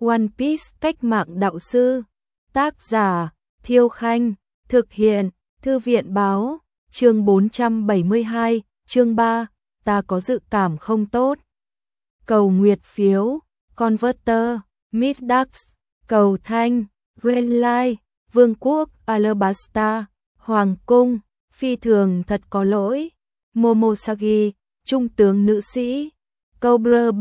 One Piece cách mạng đạo sư. Tác giả Thiêu Khanh. Thực hiện Thư viện Báo. Chương 472, chương 3, ta có dự cảm không tốt. Cầu nguyệt phiếu, Converter, Midax, cầu thanh, Greenlight, Vương quốc Alabasta, Hoàng cung, phi thường thật có lỗi. Momosagi, trung tướng nữ sĩ. Cobra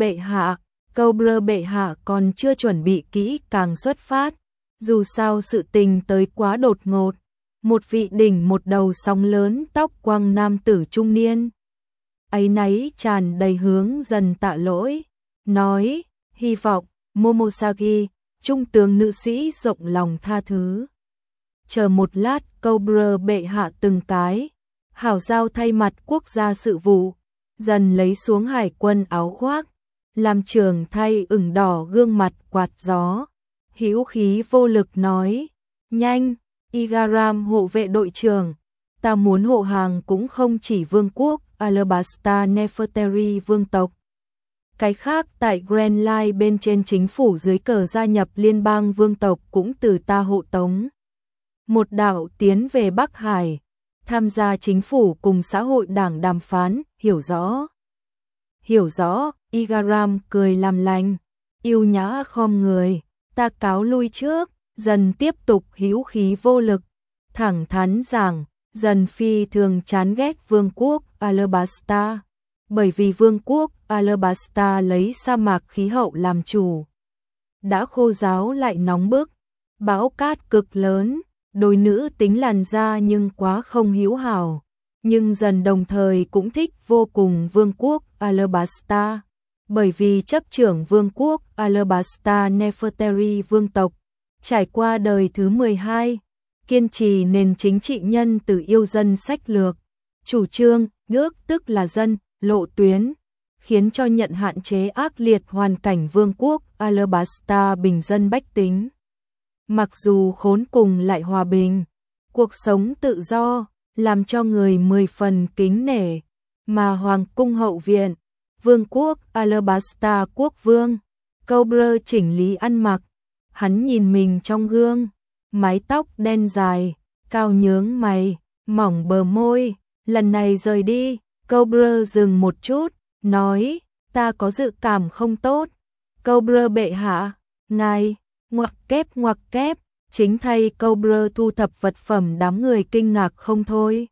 bệ hạ còn chưa chuẩn bị kỹ càng xuất phát. Dù sao sự tình tới quá đột ngột. Một vị đỉnh một đầu sóng lớn tóc quăng nam tử trung niên. Áy náy tràn đầy hướng dần tạ lỗi. Nói, hy vọng, Momosagi, trung tướng nữ sĩ rộng lòng tha thứ. Chờ một lát, Cobra bệ hạ từng cái. Hảo giao thay mặt quốc gia sự vụ. Dần lấy xuống hải quân áo khoác. Làm trưởng thay ửng đỏ gương mặt quạt gió. Hữu khí vô lực nói, nhanh, Igaram hộ vệ đội trưởng, ta muốn hộ hàng cũng không chỉ vương quốc Alabasta Nefertari vương tộc. Cái khác tại Grand Line bên trên chính phủ dưới cờ gia nhập liên bang vương tộc cũng từ ta hộ tống. Một đạo tiến về Bắc Hải, tham gia chính phủ cùng xã hội đảng đàm phán, hiểu rõ. Hiểu rõ, Igaram cười làm lành, yêu nhã khom người. Ta cáo lui trước, dần tiếp tục hữu khí vô lực, thẳng thắn rằng, dần phi thường chán ghét vương quốc Alabasta, bởi vì vương quốc Alabasta lấy sa mạc khí hậu làm chủ. Đã khô ráo lại nóng bức, bão cát cực lớn, đôi nữ tính làn da nhưng quá không hữu hảo, nhưng dần đồng thời cũng thích vô cùng vương quốc Alabasta. Bởi vì chấp trưởng vương quốc Alabasta Nefertari vương tộc, trải qua đời thứ 12, kiên trì nền chính trị nhân từ yêu dân sách lược, chủ trương, nước tức là dân, lộ tuyến, khiến cho nhận hạn chế ác liệt hoàn cảnh vương quốc Alabasta bình dân bách tính. Mặc dù khốn cùng lại hòa bình, cuộc sống tự do, làm cho người 10 phần kính nể, mà Hoàng cung hậu viện, vương quốc Alabasta quốc vương, Cobra chỉnh lý ăn mặc, hắn nhìn mình trong gương, mái tóc đen dài, cao nhướng mày, mỏng bờ môi, lần này rời đi, Cobra dừng một chút, nói, ta có dự cảm không tốt. Cobra bệ hạ, ngài, ngoặc kép, chính thay Cobra thu thập vật phẩm đám người kinh ngạc không thôi.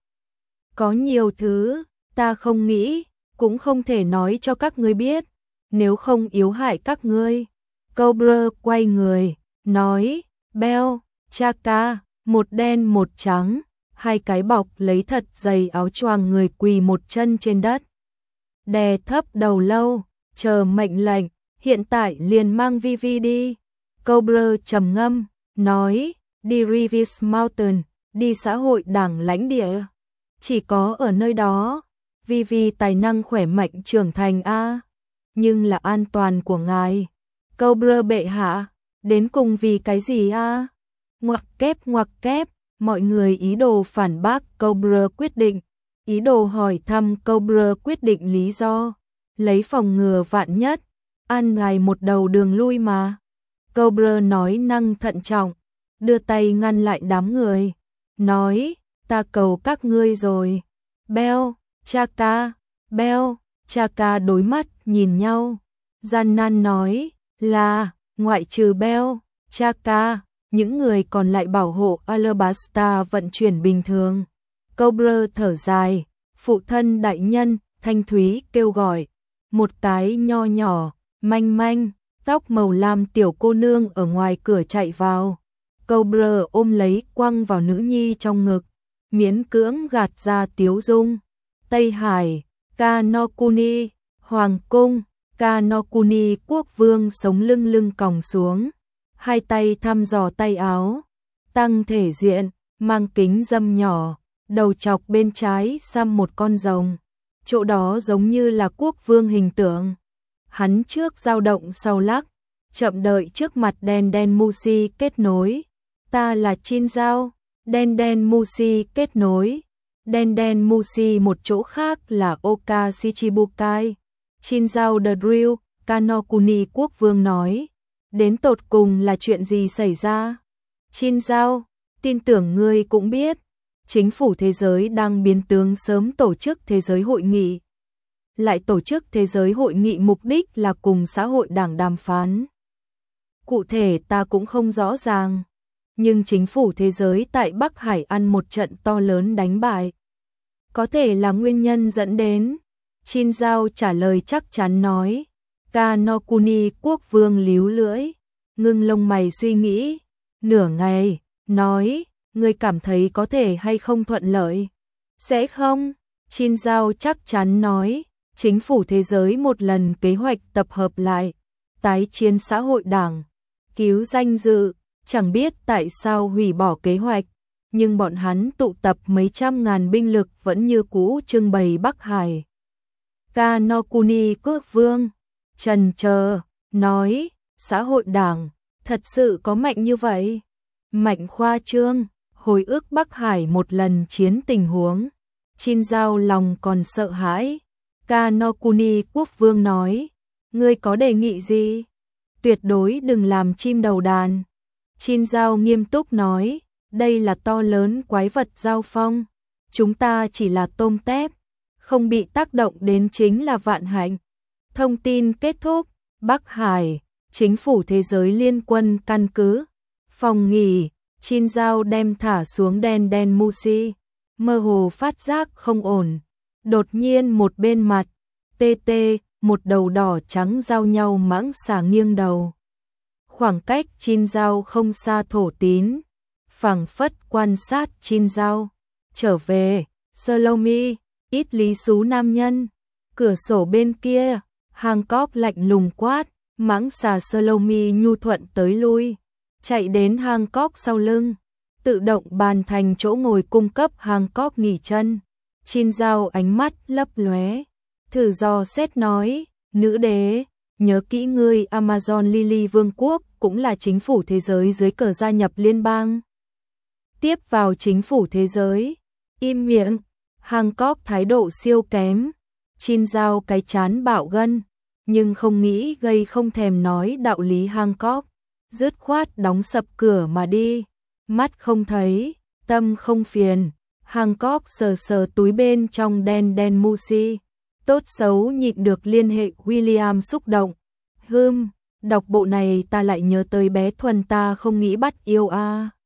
Có nhiều thứ, ta không nghĩ, cũng không thể nói cho các ngươi biết, nếu không yếu hại các ngươi. Cobra quay người, nói, Bell, Chaka, một đen một trắng, hai cái bọc lấy thật dày áo choàng người quỳ một chân trên đất. Đè thấp đầu lâu, chờ mệnh lệnh, hiện tại liền mang Vivi đi. Cobra trầm ngâm, nói, đi Revis Mountain, đi xã hội đảng lãnh địa. Chỉ có ở nơi đó, Vivi tài năng khỏe mạnh trưởng thành a, nhưng là an toàn của ngài. Cobra bệ hạ, đến cùng vì cái gì a? Ngoặc kép, mọi người ý đồ phản bác Cobra quyết định, ý đồ hỏi thăm Cobra quyết định lý do, lấy phòng ngừa vạn nhất, ăn ngài một đầu đường lui mà. Cobra nói năng thận trọng, đưa tay ngăn lại đám người, nói, ta cầu các ngươi rồi. Bell, Chaka đối mắt nhìn nhau, gian nan nói, là, ngoại trừ Bell, Chaka, những người còn lại bảo hộ Alabasta vận chuyển bình thường. Cobra thở dài, phụ thân đại nhân, thanh thúy kêu gọi, một cái nho nhỏ, manh, tóc màu lam tiểu cô nương ở ngoài cửa chạy vào. Cobra ôm lấy quăng vào nữ nhi trong ngực, miễn cưỡng gạt ra tiếu dung. Tây Hải, Kanokuni, Hoàng cung, Kanokuni quốc vương sống lưng còng xuống, hai tay thăm dò tay áo, tăng thể diện, mang kính dâm nhỏ, đầu chọc bên trái xăm một con rồng, chỗ đó giống như là quốc vương hình tượng. Hắn trước dao động sau lắc, chậm đợi trước mặt đen Musi kết nối. Ta là Chin Giao, đen Musi kết nối. Đen Musi một chỗ khác là Oka Shichibukai. Chin Giao the Drill, Kanokuni quốc vương nói. Đến tột cùng là chuyện gì xảy ra? Chin Giao, tin tưởng ngươi cũng biết, chính phủ thế giới đang biến tướng sớm tổ chức thế giới hội nghị. Lại tổ chức thế giới hội nghị mục đích là cùng xã hội đảng đàm phán. Cụ thể ta cũng không rõ ràng, nhưng chính phủ thế giới tại Bắc Hải ăn một trận to lớn đánh bại. Có thể là nguyên nhân dẫn đến. Chin Giao trả lời chắc chắn nói. Kanokuni quốc vương líu lưỡi, ngưng lông mày suy nghĩ, nửa ngày, nói, ngươi cảm thấy có thể hay không thuận lợi? Sẽ không, Chin Giao chắc chắn nói, chính phủ thế giới một lần kế hoạch tập hợp lại, tái chiến xã hội đảng, cứu danh dự, chẳng biết tại sao hủy bỏ kế hoạch, nhưng bọn hắn tụ tập mấy trăm ngàn binh lực vẫn như cũ trưng bày Bắc Hải. Kanokuni quốc vương chần chờ, nói, xã hội đảng, thật sự có mạnh như vậy? Mạnh khoa trương, hồi ức Bắc Hải một lần chiến tình huống. Chin Giao lòng còn sợ hãi. Kanokuni quốc vương nói, ngươi có đề nghị gì? Tuyệt đối đừng làm chim đầu đàn. Chin Giao nghiêm túc nói, đây là to lớn quái vật giao phong. Chúng ta chỉ là tôm tép, không bị tác động đến chính là vạn hạnh. Thông tin kết thúc, Bắc Hải, chính phủ thế giới liên quân căn cứ, phòng nghỉ, Chin Giao đem thả xuống đen Musi, mơ hồ phát giác không ổn. Đột nhiên một bên mặt, TT, một đầu đỏ trắng giao nhau mãng xà nghiêng đầu. Khoảng cách Chin Giao không xa Thổ Tín, phảng phất quan sát Chin Giao. Trở về, Salome, ít lý xú nam nhân, cửa sổ bên kia. Hancock lạnh lùng quát, mãng xà Salome nhu thuận tới lui, chạy đến Hancock sau lưng, tự động bàn thành chỗ ngồi cung cấp Hancock nghỉ chân. Chin Giao ánh mắt lấp lóe, thử dò xét nói, nữ đế, nhớ kỹ ngươi Amazon Lily Vương quốc cũng là chính phủ thế giới dưới cờ gia nhập liên bang. Tiếp vào chính phủ thế giới, im miệng, Hancock thái độ siêu kém, Chin Giao cái chán bạo gân. Nhưng không nghĩ gây không thèm nói đạo lý Hancock, dứt khoát đóng sập cửa mà đi, mắt không thấy, tâm không phiền. Hancock sờ sờ túi bên trong đen Musi, tốt xấu nhịn được liên hệ William xúc động. Đọc bộ này ta lại nhớ tới bé Thuần ta không nghĩ bắt yêu a.